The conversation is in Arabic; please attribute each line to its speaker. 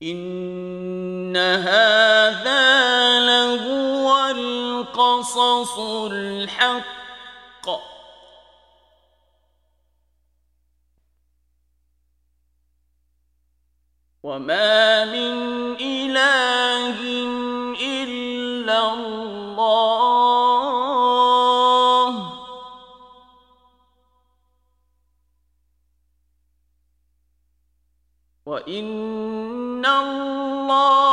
Speaker 1: إن هذا لهو القصص الحق وما من إله إلا الله وإن الله